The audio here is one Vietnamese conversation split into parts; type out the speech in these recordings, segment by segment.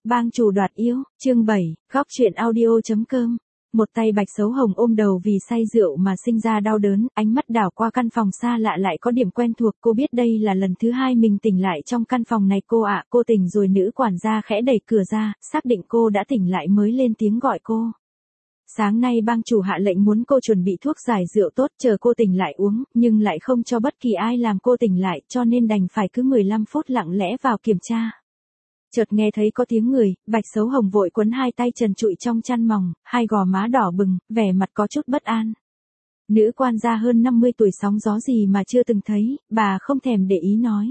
Bang chủ đoạt yêu, chương 7, góc truyện audio.com. Một tay Bạch Xấu Hồng ôm đầu vì say rượu mà sinh ra đau đớn, ánh mắt đảo qua căn phòng xa lạ lại có điểm quen thuộc, cô biết đây là lần thứ hai mình tỉnh lại trong căn phòng này cô ạ, cô tỉnh rồi. Nữ quản gia khẽ đẩy cửa ra, xác định cô đã tỉnh lại mới lên tiếng gọi cô. Sáng nay bang chủ hạ lệnh muốn cô chuẩn bị thuốc giải rượu tốt chờ cô tỉnh lại uống, nhưng lại không cho bất kỳ ai làm cô tỉnh lại, cho nên đành phải cứ 15 phút lặng lẽ vào kiểm tra. Chợt nghe thấy có tiếng người, Bạch Xấu Hồng vội quấn hai tay trần trụi trong chăn mỏng, hai gò má đỏ bừng, vẻ mặt có chút bất an. Nữ quan gia hơn 50 tuổi sóng gió gì mà chưa từng thấy, bà không thèm để ý nói.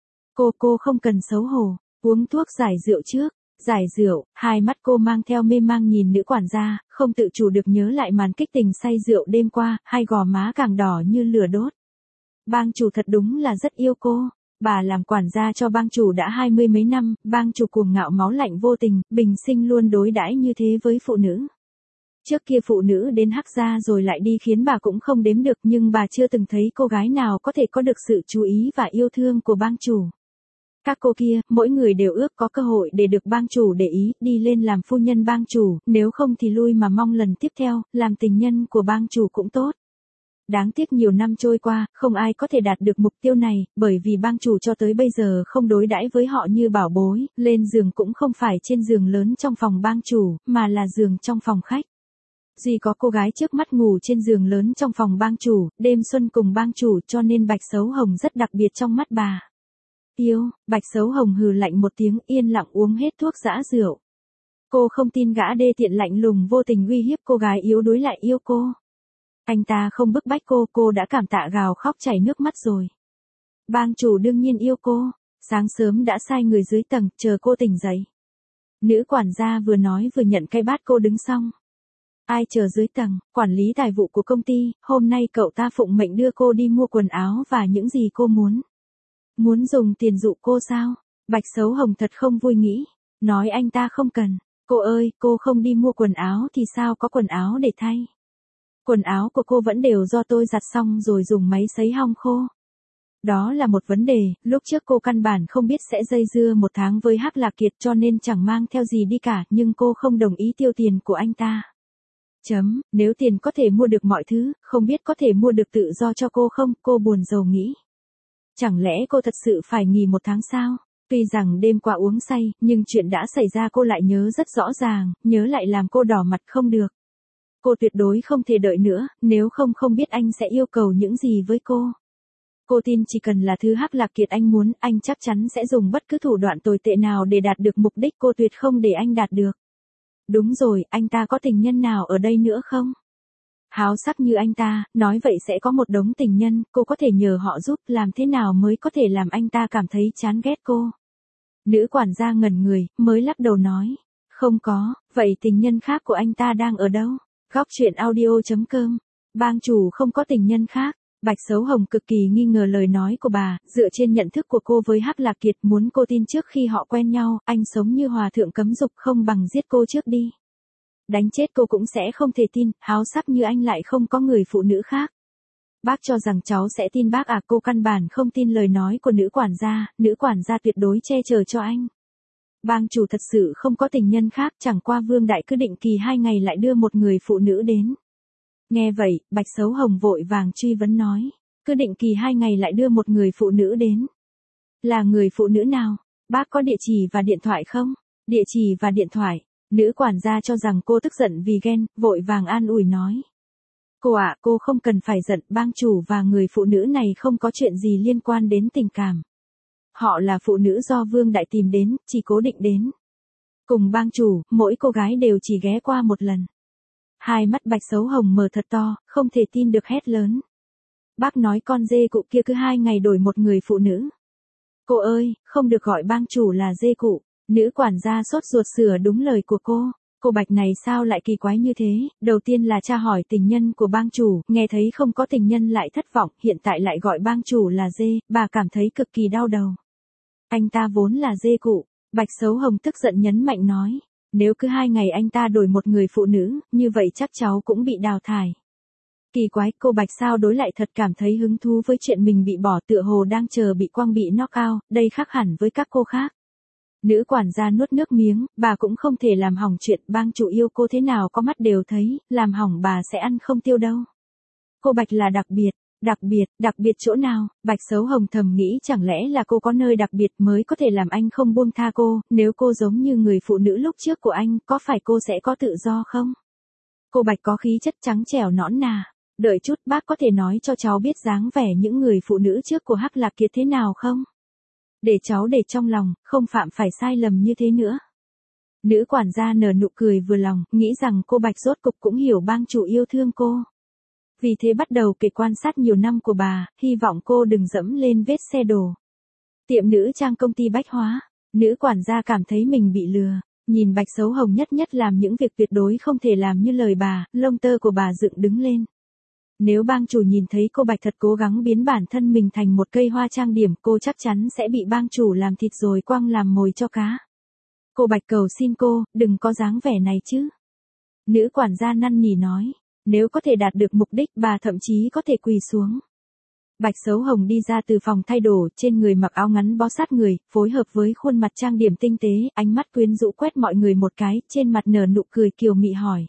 Cô không cần xấu hổ, uống thuốc giải rượu trước. Giải rượu, hai mắt cô mang theo mê mang nhìn nữ quản gia, không tự chủ được nhớ lại màn kích tình say rượu đêm qua, hai gò má càng đỏ như lửa đốt. Bang chủ thật đúng là rất yêu cô. Bà làm quản gia cho bang chủ đã 20 mấy năm, bang chủ cuồng ngạo máu lạnh vô tình, bình sinh luôn đối đãi như thế với phụ nữ. Trước kia phụ nữ đến hắc gia rồi lại đi khiến bà cũng không đếm được, nhưng bà chưa từng thấy cô gái nào có thể có được sự chú ý và yêu thương của bang chủ. Các cô kia, mỗi người đều ước có cơ hội để được bang chủ để ý, đi lên làm phu nhân bang chủ, nếu không thì lui mà mong lần tiếp theo, làm tình nhân của bang chủ cũng tốt. Đáng tiếc nhiều năm trôi qua, không ai có thể đạt được mục tiêu này, bởi vì bang chủ cho tới bây giờ không đối đãi với họ như bảo bối, lên giường cũng không phải trên giường lớn trong phòng bang chủ, mà là giường trong phòng khách. Duy có cô gái trước mắt ngủ trên giường lớn trong phòng bang chủ, đêm xuân cùng bang chủ, cho nên Bạch Xấu Hồng rất đặc biệt trong mắt bà. Yêu, Bạch Xấu Hồng hừ lạnh một tiếng, yên lặng uống hết thuốc giã rượu. Cô không tin gã đê tiện lạnh lùng vô tình uy hiếp cô gái yếu đuối lại yêu cô. Anh ta không bức bách cô đã cảm tạ gào khóc chảy nước mắt rồi. Bang chủ đương nhiên yêu cô, sáng sớm đã sai người dưới tầng, chờ cô tỉnh dậy. Nữ quản gia vừa nói vừa nhận cái bát cô đứng xong. Ai chờ dưới tầng, quản lý tài vụ của công ty, hôm nay cậu ta phụng mệnh đưa cô đi mua quần áo và những gì cô muốn. Muốn dùng tiền dụ cô sao? Bạch Xấu Hồng thật không vui nghĩ, nói anh ta không cần. Cô ơi, cô không đi mua quần áo thì sao có quần áo để thay? Quần áo của cô vẫn đều do tôi giặt xong rồi dùng máy sấy hong khô. Đó là một vấn đề, lúc trước cô căn bản không biết sẽ dây dưa một tháng với Hắc Lạc Kiệt cho nên chẳng mang theo gì đi cả, nhưng cô không đồng ý tiêu tiền của anh ta. Nếu tiền có thể mua được mọi thứ, không biết có thể mua được tự do cho cô không, cô buồn rầu nghĩ. Chẳng lẽ cô thật sự phải nghỉ một tháng sao? Tuy rằng đêm qua uống say, nhưng chuyện đã xảy ra cô lại nhớ rất rõ ràng, nhớ lại làm cô đỏ mặt không được. Cô tuyệt đối không thể đợi nữa, nếu không biết anh sẽ yêu cầu những gì với cô. Cô tin chỉ cần là thứ Hắc Lạc Kiệt anh muốn, anh chắc chắn sẽ dùng bất cứ thủ đoạn tồi tệ nào để đạt được mục đích, cô tuyệt không để anh đạt được. Đúng rồi, anh ta có tình nhân nào ở đây nữa không? Háo sắc như anh ta, nói vậy sẽ có một đống tình nhân, cô có thể nhờ họ giúp, làm thế nào mới có thể làm anh ta cảm thấy chán ghét cô? Nữ quản gia ngẩn người, mới lắc đầu nói. Không có, vậy tình nhân khác của anh ta đang ở đâu? Góc truyện audio.com. Bang chủ không có tình nhân khác. Bạch Xấu Hồng cực kỳ nghi ngờ lời nói của bà, dựa trên nhận thức của cô với Hắc Lạc Kiệt, muốn cô tin trước khi họ quen nhau, anh sống như hòa thượng cấm dục, không bằng giết cô trước đi. Đánh chết cô cũng sẽ không thể tin, háo sắc như anh lại không có người phụ nữ khác. Bác cho rằng cháu sẽ tin bác à? Cô căn bản không tin lời nói của nữ quản gia tuyệt đối che chở cho anh. Bang chủ thật sự không có tình nhân khác, chẳng qua Vương Đại cứ định kỳ 2 ngày lại đưa một người phụ nữ đến. Nghe vậy, Bạch Xấu Hồng vội vàng truy vấn nói, cứ định kỳ 2 ngày lại đưa một người phụ nữ đến. Là người phụ nữ nào? Bác có địa chỉ và điện thoại không? Địa chỉ và điện thoại. Nữ quản gia cho rằng cô tức giận vì ghen, vội vàng an ủi nói. Cô ạ, cô không cần phải giận, bang chủ và người phụ nữ này không có chuyện gì liên quan đến tình cảm. Họ là phụ nữ do Vương Đại tìm đến, chỉ cố định đến. Cùng bang chủ, mỗi cô gái đều chỉ ghé qua một lần. Hai mắt Bạch Xấu Hồng mở thật to, không thể tin được hét lớn. Bác nói con dê cụ kia cứ 2 ngày đổi một người phụ nữ. Cô ơi, không được gọi bang chủ là dê cụ. Nữ quản gia sốt ruột sửa đúng lời của cô. Cô Bạch này sao lại kỳ quái như thế, đầu tiên là tra hỏi tình nhân của bang chủ, nghe thấy không có tình nhân lại thất vọng, hiện tại lại gọi bang chủ là dê, bà cảm thấy cực kỳ đau đầu. Anh ta vốn là dê cụ, Bạch Xấu Hồng tức giận nhấn mạnh nói, nếu cứ 2 ngày anh ta đổi một người phụ nữ, như vậy chắc cháu cũng bị đào thải. Kỳ quái, cô Bạch sao đối lại thật cảm thấy hứng thú với chuyện mình bị bỏ, tựa hồ đang chờ bị quăng bị knock out, đây khác hẳn với các cô khác. Nữ quản gia nuốt nước miếng, bà cũng không thể làm hỏng chuyện, bang chủ yêu cô thế nào có mắt đều thấy, làm hỏng bà sẽ ăn không tiêu đâu. Cô Bạch là đặc biệt chỗ nào? Bạch xấu hồng thầm nghĩ chẳng lẽ là cô có nơi đặc biệt mới có thể làm anh không buông tha cô, nếu cô giống như người phụ nữ lúc trước của anh, có phải cô sẽ có tự do không? Cô Bạch có khí chất trắng trẻo nõn nà. Đợi chút, bác có thể nói cho cháu biết dáng vẻ những người phụ nữ trước của Hắc Lạc Kiệt thế nào không? Để cháu để trong lòng, không phạm phải sai lầm như thế nữa. Nữ quản gia nở nụ cười vừa lòng, nghĩ rằng cô Bạch rốt cục cũng hiểu bang chủ yêu thương cô. Vì thế bắt đầu kể quan sát nhiều năm của bà, hy vọng cô đừng dẫm lên vết xe đổ. Tiệm nữ trang công ty bách hóa, nữ quản gia cảm thấy mình bị lừa. Nhìn Bạch xấu hồng nhất nhất làm những việc tuyệt đối không thể làm như lời bà, lông tơ của bà dựng đứng lên. Nếu bang chủ nhìn thấy cô Bạch thật cố gắng biến bản thân mình thành một cây hoa trang điểm, cô chắc chắn sẽ bị bang chủ làm thịt rồi quăng làm mồi cho cá. Cô Bạch cầu xin cô, đừng có dáng vẻ này chứ. Nữ quản gia năn nỉ nói, nếu có thể đạt được mục đích bà thậm chí có thể quỳ xuống. Bạch xấu hồng đi ra từ phòng thay đồ, trên người mặc áo ngắn bó sát người, phối hợp với khuôn mặt trang điểm tinh tế, ánh mắt quyến rũ quét mọi người một cái, trên mặt nở nụ cười kiều mị hỏi.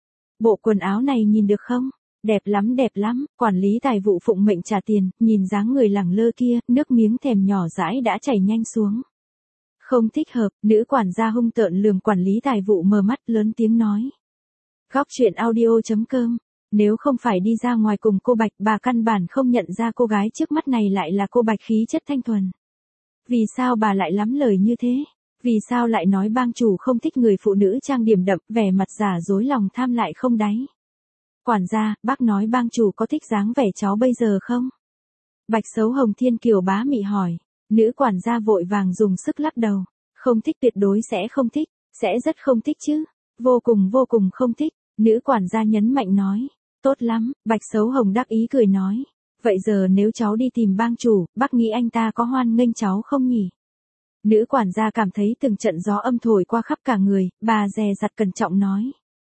Bộ quần áo này nhìn được không? Đẹp lắm, quản lý tài vụ phụng mệnh trả tiền, nhìn dáng người lẳng lơ kia, nước miếng thèm nhỏ dãi đã chảy nhanh xuống. Không thích hợp, nữ quản gia hung tợn lườm quản lý tài vụ mờ mắt lớn tiếng nói. Góc truyện audio.com. Nếu không phải đi ra ngoài cùng cô Bạch, bà căn bản không nhận ra cô gái trước mắt này lại là cô Bạch khí chất thanh thuần. Vì sao bà lại lắm lời như thế? Vì sao lại nói bang chủ không thích người phụ nữ trang điểm đậm, vẻ mặt giả dối lòng tham lại không đáy? Quản gia, bác nói bang chủ có thích dáng vẻ cháu bây giờ không? Bạch xấu hồng thiên kiều bá mị hỏi. Nữ quản gia vội vàng dùng sức lắc đầu. Không thích, tuyệt đối sẽ không thích, sẽ rất không thích chứ. Vô cùng không thích. Nữ quản gia nhấn mạnh nói. Tốt lắm, Bạch xấu hồng đắc ý cười nói. Vậy giờ nếu cháu đi tìm bang chủ, bác nghĩ anh ta có hoan nghênh cháu không nhỉ? Nữ quản gia cảm thấy từng trận gió âm thổi qua khắp cả người, bà dè dặt cẩn trọng nói.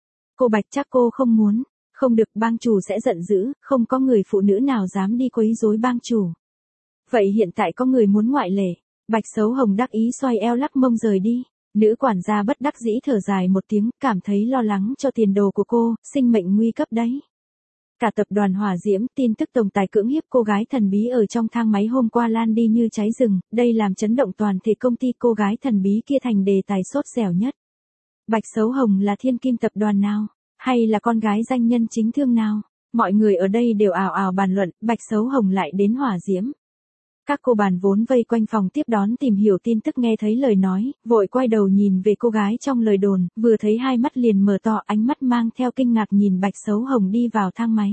Cô Bạch chắc cô không muốn. Không được, bang chủ sẽ giận dữ, không có người phụ nữ nào dám đi quấy rối bang chủ. Vậy hiện tại có người muốn ngoại lệ. Bạch xấu hồng đắc ý xoay eo lắc mông rời đi. Nữ quản gia bất đắc dĩ thở dài một tiếng, cảm thấy lo lắng cho tiền đồ của cô, sinh mệnh nguy cấp đấy. Cả tập đoàn Hỏa Diễm, tin tức tổng tài cưỡng hiếp cô gái thần bí ở trong thang máy hôm qua lan đi như cháy rừng, đây làm chấn động toàn thể công ty. Cô gái thần bí kia thành đề tài sốt dẻo nhất. Bạch xấu hồng là thiên kim tập đoàn nào? Hay là con gái danh nhân chính thương nào? Mọi người ở đây đều ào ào bàn luận, Bạch xấu hồng lại đến Hỏa Diễm. Các cô bàn vốn vây quanh phòng tiếp đón tìm hiểu tin tức nghe thấy lời nói, vội quay đầu nhìn về cô gái trong lời đồn, vừa thấy hai mắt liền mở to, ánh mắt mang theo kinh ngạc nhìn Bạch xấu hồng đi vào thang máy.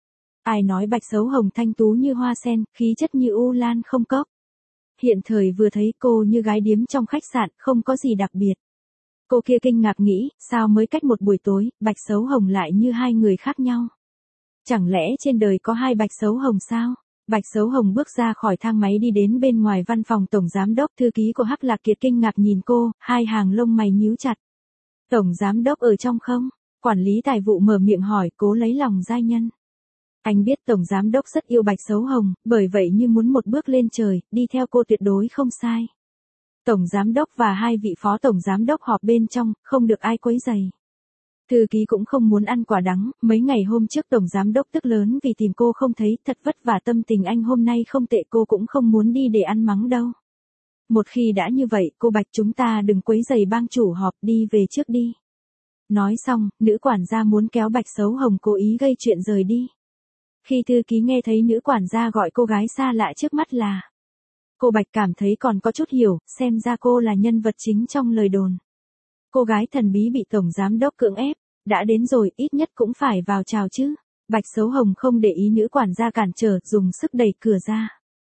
Ai nói Bạch xấu hồng thanh tú như hoa sen, khí chất như u lan không cốc. Hiện thời vừa thấy cô như gái điếm trong khách sạn, không có gì đặc biệt. Cô kia kinh ngạc nghĩ, sao mới cách một buổi tối, Bạch xấu hồng lại như hai người khác nhau. Chẳng lẽ trên đời có hai Bạch xấu hồng sao? Bạch xấu hồng bước ra khỏi thang máy đi đến bên ngoài văn phòng tổng giám đốc. Thư ký của Hắc Lạc Kiệt kinh ngạc nhìn cô, hai hàng lông mày nhíu chặt. Tổng giám đốc ở trong không? Quản lý tài vụ mở miệng hỏi, cố lấy lòng giai nhân. Anh biết tổng giám đốc rất yêu Bạch xấu hồng, bởi vậy như muốn một bước lên trời, đi theo cô tuyệt đối không sai. Tổng giám đốc và hai vị phó tổng giám đốc họp bên trong, không được ai quấy rầy. Thư ký cũng không muốn ăn quả đắng, mấy ngày hôm trước tổng giám đốc tức lớn vì tìm cô không thấy, thật vất vả tâm tình anh hôm nay không tệ, cô cũng không muốn đi để ăn mắng đâu. Một khi đã như vậy, cô Bạch chúng ta đừng quấy rầy bang chủ họp, đi về trước đi. Nói xong, nữ quản gia muốn kéo Bạch xấu hồng cố ý gây chuyện rời đi. Khi thư ký nghe thấy nữ quản gia gọi cô gái xa lạ trước mắt là. Cô Bạch cảm thấy còn có chút hiểu, xem ra cô là nhân vật chính trong lời đồn. Cô gái thần bí bị tổng giám đốc cưỡng ép, đã đến rồi, ít nhất cũng phải vào chào chứ. Bạch xấu hồng không để ý nữ quản gia cản trở, dùng sức đẩy cửa ra.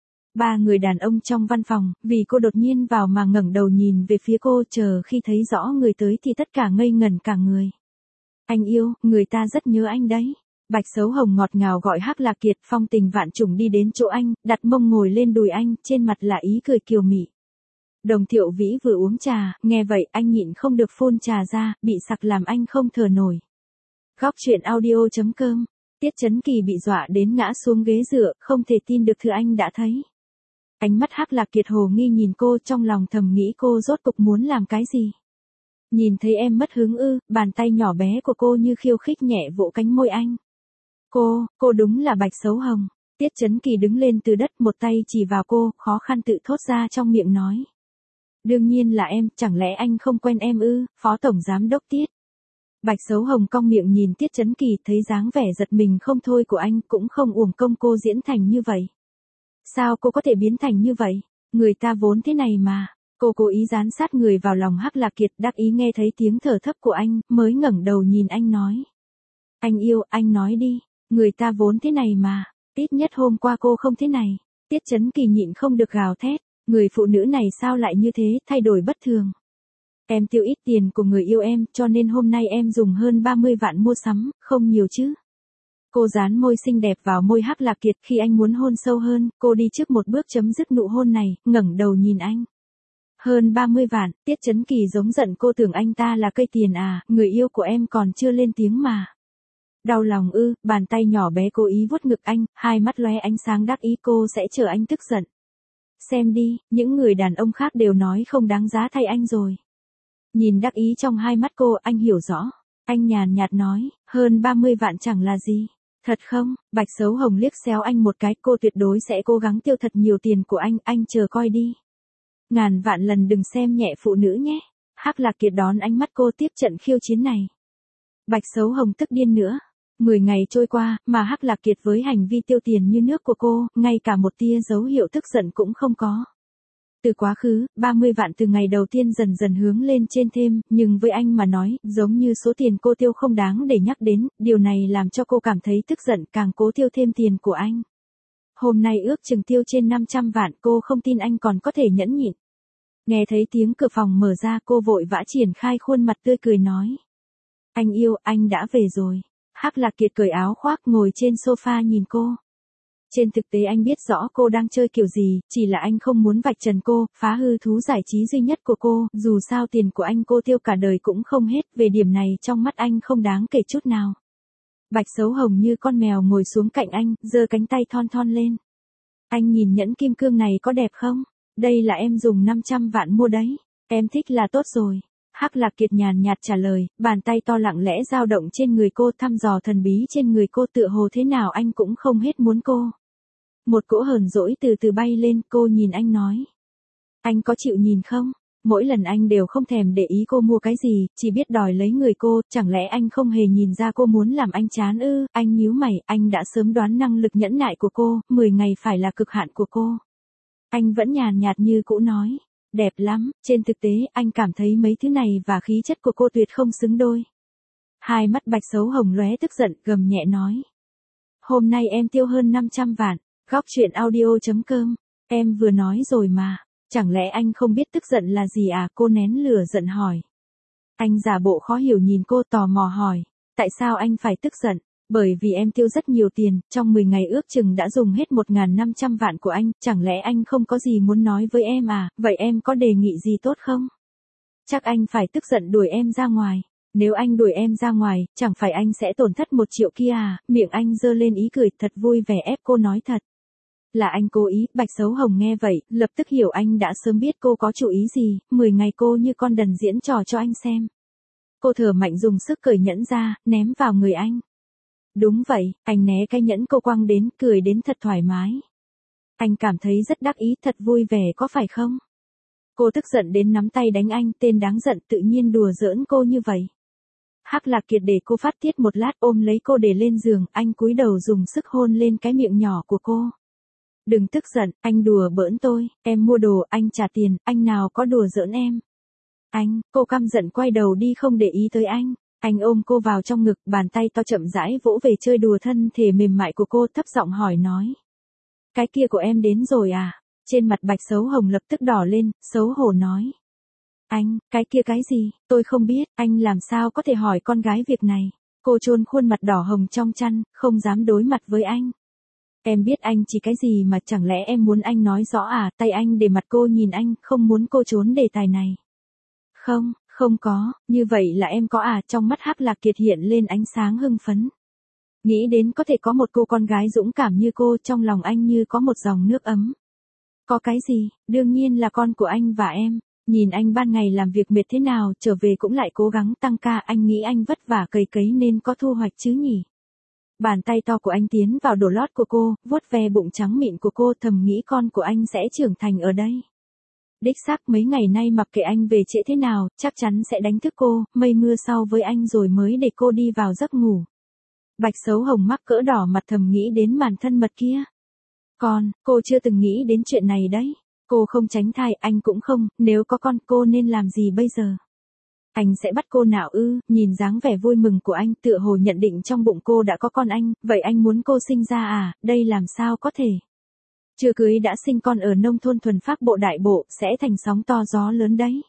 Ba người đàn ông trong văn phòng, vì cô đột nhiên vào mà ngẩng đầu nhìn về phía cô, chờ khi thấy rõ người tới thì tất cả ngây ngẩn cả người. Anh yêu, người ta rất nhớ anh đấy. Bạch xấu hồng ngọt ngào gọi Hắc Lạc Kiệt, phong tình vạn trùng đi đến chỗ anh, đặt mông ngồi lên đùi anh, trên mặt là ý cười kiều mị. Đồng Thiệu Vĩ vừa uống trà, nghe vậy anh nhịn không được phun trà ra, bị sặc làm anh không thở nổi. Góc truyện audio.com. Tiết Chấn Kỳ bị dọa đến ngã xuống ghế dựa, không thể tin được thứ anh đã thấy. Ánh mắt Hắc Lạc Kiệt hồ nghi nhìn cô, trong lòng thầm nghĩ cô rốt cục muốn làm cái gì. Nhìn thấy em mất hứng ư? Bàn tay nhỏ bé của cô như khiêu khích nhẹ vỗ cánh môi anh. Cô đúng là Bạch Xấu Hồng. Tiết Chấn Kỳ đứng lên từ đất, một tay chỉ vào cô, khó khăn tự thốt ra trong miệng nói. Đương nhiên là em, chẳng lẽ anh không quen em ư? Phó Tổng Giám Đốc Tiết. Bạch Xấu Hồng cong miệng nhìn Tiết Chấn Kỳ, thấy dáng vẻ giật mình không thôi của anh, cũng không uổng công cô diễn thành như vậy. Sao cô có thể biến thành như vậy? Người ta vốn thế này mà. Cô cố ý dán sát người vào lòng Hắc Lạc Kiệt, đắc ý nghe thấy tiếng thở thấp của anh, mới ngẩng đầu nhìn anh nói. Anh yêu, anh nói đi, người ta vốn thế này mà, ít nhất hôm qua cô không thế này. Tiết Chấn Kỳ nhịn không được gào thét, người phụ nữ này sao lại như thế, thay đổi bất thường. Em tiêu ít tiền của người yêu em, cho nên hôm nay em dùng hơn 30 vạn mua sắm, không nhiều chứ. Cô dán môi xinh đẹp vào môi Hắc Lạc Kiệt, khi anh muốn hôn sâu hơn, cô đi trước một bước chấm dứt nụ hôn này, ngẩng đầu nhìn anh. Hơn 30 vạn, Tiết Chấn Kỳ giống giận, cô tưởng anh ta là cây tiền à, người yêu của em còn chưa lên tiếng mà. Đau lòng ư? Bàn tay nhỏ bé cố ý vuốt ngực anh, hai mắt lóe ánh sáng đắc ý, cô sẽ chờ anh tức giận. Xem đi, những người đàn ông khác đều nói không đáng giá thay anh rồi. Nhìn đắc ý trong hai mắt cô, anh hiểu rõ. Anh nhàn nhạt nói, hơn 30 vạn chẳng là gì. Thật không? Bạch Xấu Hồng liếc xéo anh một cái, cô tuyệt đối sẽ cố gắng tiêu thật nhiều tiền của anh chờ coi đi. Ngàn vạn lần đừng xem nhẹ phụ nữ nhé. Hắc Lạc Kiệt đón ánh mắt cô, tiếp trận khiêu chiến này. Bạch Xấu Hồng tức điên nữa. 10 ngày trôi qua, mà Hắc Lạc Kiệt với hành vi tiêu tiền như nước của cô, ngay cả một tia dấu hiệu tức giận cũng không có. Từ quá khứ, 30 vạn từ ngày đầu tiên dần dần hướng lên trên thêm, nhưng với anh mà nói, giống như số tiền cô tiêu không đáng để nhắc đến, điều này làm cho cô cảm thấy tức giận, càng cố tiêu thêm tiền của anh. Hôm nay ước chừng tiêu trên 500 vạn, cô không tin anh còn có thể nhẫn nhịn. Nghe thấy tiếng cửa phòng mở ra, cô vội vã triển khai khuôn mặt tươi cười nói. Anh yêu, anh đã về rồi. Hắc Lạc Kiệt cởi áo khoác ngồi trên sofa nhìn cô. Trên thực tế anh biết rõ cô đang chơi kiểu gì, chỉ là anh không muốn vạch trần cô, phá hư thú giải trí duy nhất của cô, dù sao tiền của anh cô tiêu cả đời cũng không hết, về điểm này trong mắt anh không đáng kể chút nào. Bạch Xấu Hồng như con mèo ngồi xuống cạnh anh, giơ cánh tay thon thon lên. Anh nhìn nhẫn kim cương này có đẹp không? Đây là em dùng 500 vạn mua đấy. Em thích là tốt rồi. Hắc Lạc Kiệt nhàn nhạt trả lời, bàn tay to lặng lẽ dao động trên người cô, thăm dò thần bí trên người cô, tựa hồ thế nào anh cũng không hết muốn cô. Một cỗ hờn dỗi từ từ bay lên, cô nhìn anh nói. Anh có chịu nhìn không? Mỗi lần anh đều không thèm để ý cô mua cái gì, chỉ biết đòi lấy người cô, chẳng lẽ anh không hề nhìn ra cô muốn làm anh chán ư? Anh nhíu mày, anh đã sớm đoán năng lực nhẫn nại của cô, 10 ngày phải là cực hạn của cô. Anh vẫn nhàn nhạt như cũ nói. Đẹp lắm, trên thực tế, anh cảm thấy mấy thứ này và khí chất của cô tuyệt không xứng đôi. Hai mắt Bạch Xấu Hồng lóe tức giận, gầm nhẹ nói. Hôm nay em tiêu hơn 500 vạn, góc truyện audio.com, em vừa nói rồi mà, chẳng lẽ anh không biết tức giận là gì à? Cô nén lửa giận hỏi. Anh giả bộ khó hiểu nhìn cô, tò mò hỏi, tại sao anh phải tức giận? Bởi vì em tiêu rất nhiều tiền, trong 10 ngày ước chừng đã dùng hết 1.500 vạn của anh, chẳng lẽ anh không có gì muốn nói với em à? Vậy em có đề nghị gì tốt không? Chắc anh phải tức giận đuổi em ra ngoài. Nếu anh đuổi em ra ngoài, chẳng phải anh sẽ tổn thất 1 triệu kia à? Miệng anh giơ lên ý cười thật vui vẻ ép cô nói thật. Là anh cố ý. Bạch Xấu Hồng nghe vậy, lập tức hiểu anh đã sớm biết cô có chủ ý gì, 10 ngày cô như con đần diễn trò cho anh xem. Cô thở mạnh dùng sức cởi nhẫn ra, ném vào người anh. Đúng vậy, anh né cái nhẫn cô quăng đến, cười đến thật thoải mái. Anh cảm thấy rất đắc ý, thật vui vẻ có phải không? Cô tức giận đến nắm tay đánh anh, tên đáng giận, tự nhiên đùa giỡn cô như vậy. Hắc Lạc Kiệt để cô phát tiết một lát, ôm lấy cô để lên giường, anh cúi đầu dùng sức hôn lên cái miệng nhỏ của cô. Đừng tức giận, anh đùa bỡn tôi, em mua đồ, anh trả tiền, anh nào có đùa giỡn em. Anh, cô căm giận quay đầu đi không để ý tới anh. Anh ôm cô vào trong ngực, bàn tay to chậm rãi vỗ về chơi đùa thân thể mềm mại của cô, thấp giọng hỏi nói. Cái kia của em đến rồi à? Trên mặt Bạch Xấu Hồng lập tức đỏ lên, xấu hổ nói. Anh, cái kia cái gì? Tôi không biết, anh làm sao có thể hỏi con gái việc này? Cô chôn khuôn mặt đỏ hồng trong chăn, không dám đối mặt với anh. Em biết anh chỉ cái gì mà chẳng lẽ em muốn anh nói rõ à? Tay anh để mặt cô nhìn anh, không muốn cô trốn đề tài này. Không. Không có, như vậy là em có à? Trong mắt Hắc Lạc Kiệt hiện lên ánh sáng hưng phấn. Nghĩ đến có thể có một cô con gái dũng cảm như cô, trong lòng anh như có một dòng nước ấm. Có cái gì, đương nhiên là con của anh và em. Nhìn anh ban ngày làm việc mệt thế nào, trở về cũng lại cố gắng tăng ca, anh nghĩ anh vất vả cày cấy nên có thu hoạch chứ nhỉ. Bàn tay to của anh tiến vào đồ lót của cô, vuốt ve bụng trắng mịn của cô, thầm nghĩ con của anh sẽ trưởng thành ở đây. Đích xác mấy ngày nay mặc kệ anh về trễ thế nào, chắc chắn sẽ đánh thức cô, mây mưa sau với anh rồi mới để cô đi vào giấc ngủ. Bạch xấu hồng mắc cỡ đỏ mặt thầm nghĩ đến màn thân mật kia. Cô chưa từng nghĩ đến chuyện này đấy. Cô không tránh thai, anh cũng không, nếu có con cô nên làm gì bây giờ? Anh sẽ bắt cô nào ư? Nhìn dáng vẻ vui mừng của anh tựa hồ nhận định trong bụng cô đã có con anh, vậy anh muốn cô sinh ra à, đây làm sao có thể? Chưa cưới đã sinh con ở nông thôn thuần phác bộ đại bộ, sẽ thành sóng to gió lớn đấy.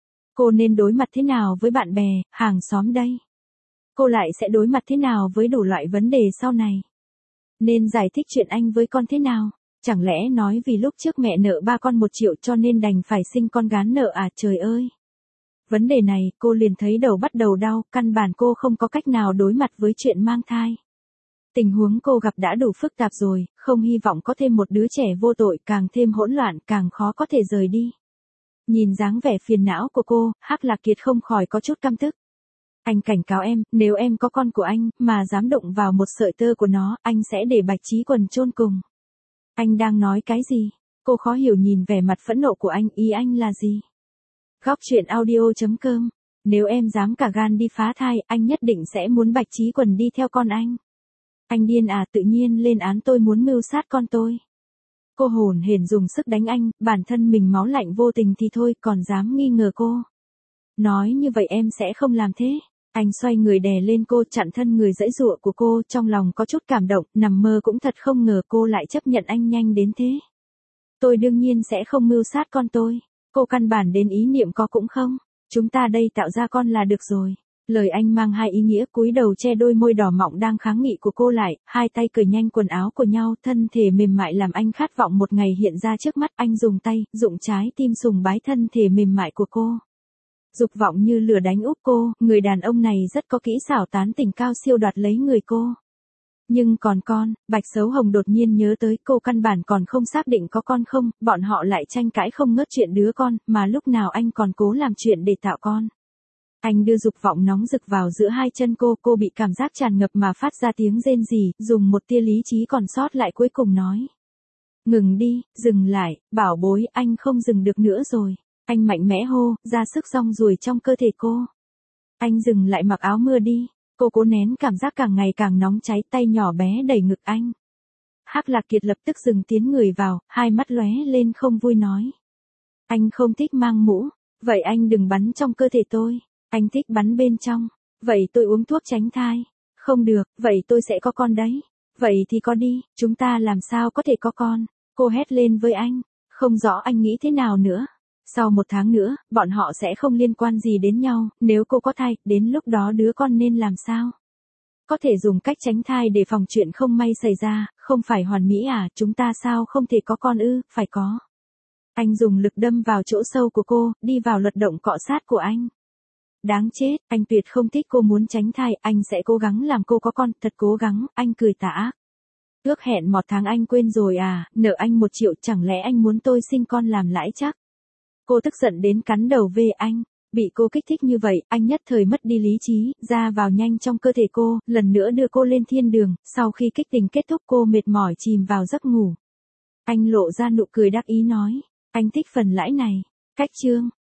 Cô nên đối mặt thế nào với bạn bè, hàng xóm đây? Cô lại sẽ đối mặt thế nào với đủ loại vấn đề sau này? Nên giải thích chuyện anh với con thế nào? Chẳng lẽ nói vì lúc trước mẹ nợ ba con 1 triệu cho nên đành phải sinh con gán nợ à, trời ơi. Vấn đề này, cô liền thấy đầu bắt đầu đau, căn bản cô không có cách nào đối mặt với chuyện mang thai. Tình huống cô gặp đã đủ phức tạp rồi, không hy vọng có thêm một đứa trẻ vô tội, càng thêm hỗn loạn, càng khó có thể rời đi. Nhìn dáng vẻ phiền não của cô, Hắc Lạc Kiệt không khỏi có chút căm tức. Anh cảnh cáo em, nếu em có con của anh, mà dám đụng vào một sợi tơ của nó, anh sẽ để Bạch Chí Quần chôn cùng. Anh đang nói cái gì? Cô khó hiểu nhìn vẻ mặt phẫn nộ của anh, ý anh là gì? Góc truyện audio.com. Nếu em dám cả gan đi phá thai, anh nhất định sẽ muốn Bạch Chí Quần đi theo con anh. Anh điên à, tự nhiên lên án tôi muốn mưu sát con tôi. Cô hồn hển dùng sức đánh anh, bản thân mình máu lạnh vô tình thì thôi, còn dám nghi ngờ cô. Nói như vậy em sẽ không làm thế. Anh xoay người đè lên cô, chặn thân người giãy giụa của cô, trong lòng có chút cảm động, nằm mơ cũng thật không ngờ cô lại chấp nhận anh nhanh đến thế. Tôi đương nhiên sẽ không mưu sát con tôi. Cô căn bản đến ý niệm có cũng không. Chúng ta đây tạo ra con là được rồi. Lời anh mang hai ý nghĩa, cúi đầu che đôi môi đỏ mọng đang kháng nghị của cô lại, hai tay cởi nhanh quần áo của nhau, thân thể mềm mại làm anh khát vọng một ngày hiện ra trước mắt. Anh dùng tay, dụng trái tim sùng bái thân thể mềm mại của cô. Dục vọng như lửa đánh úp cô, người đàn ông này rất có kỹ xảo tán tỉnh cao siêu đoạt lấy người cô. Nhưng còn con, Bạch xấu hồng đột nhiên nhớ tới cô căn bản còn không xác định có con không, bọn họ lại tranh cãi không ngớt chuyện đứa con, mà lúc nào anh còn cố làm chuyện để tạo con. Anh đưa dục vọng nóng rực vào giữa hai chân cô bị cảm giác tràn ngập mà phát ra tiếng rên rỉ, dùng một tia lý trí còn sót lại cuối cùng nói. Ngừng đi, dừng lại, bảo bối, anh không dừng được nữa rồi. Anh mạnh mẽ hô, ra sức rong ruổi trong cơ thể cô. Anh dừng lại, mặc áo mưa đi. Cô cố nén cảm giác càng ngày càng nóng cháy, tay nhỏ bé đẩy ngực anh. Hắc Lạc Kiệt lập tức dừng tiến người vào, hai mắt lóe lên không vui nói. Anh không thích mang mũ, vậy anh đừng bắn trong cơ thể tôi. Anh thích bắn bên trong, vậy tôi uống thuốc tránh thai. Không được, vậy tôi sẽ có con đấy. Vậy thì có đi, chúng ta làm sao có thể có con. Cô hét lên với anh, không rõ anh nghĩ thế nào nữa. Sau 1 tháng nữa, bọn họ sẽ không liên quan gì đến nhau, nếu cô có thai, đến lúc đó đứa con nên làm sao? Có thể dùng cách tránh thai để phòng chuyện không may xảy ra, không phải hoàn mỹ à, chúng ta sao không thể có con ư, phải có. Anh dùng lực đâm vào chỗ sâu của cô, đi vào luật động cọ sát của anh. Đáng chết, anh tuyệt không thích cô muốn tránh thai, anh sẽ cố gắng làm cô có con, thật cố gắng, anh cười tà ác. Ước hẹn 1 tháng anh quên rồi à, nợ anh 1 triệu, chẳng lẽ anh muốn tôi sinh con làm lãi chắc? Cô tức giận đến cắn đầu về anh, bị cô kích thích như vậy, anh nhất thời mất đi lý trí, ra vào nhanh trong cơ thể cô, lần nữa đưa cô lên thiên đường, sau khi kích tình kết thúc cô mệt mỏi chìm vào giấc ngủ. Anh lộ ra nụ cười đắc ý nói, anh thích phần lãi này, cách chương.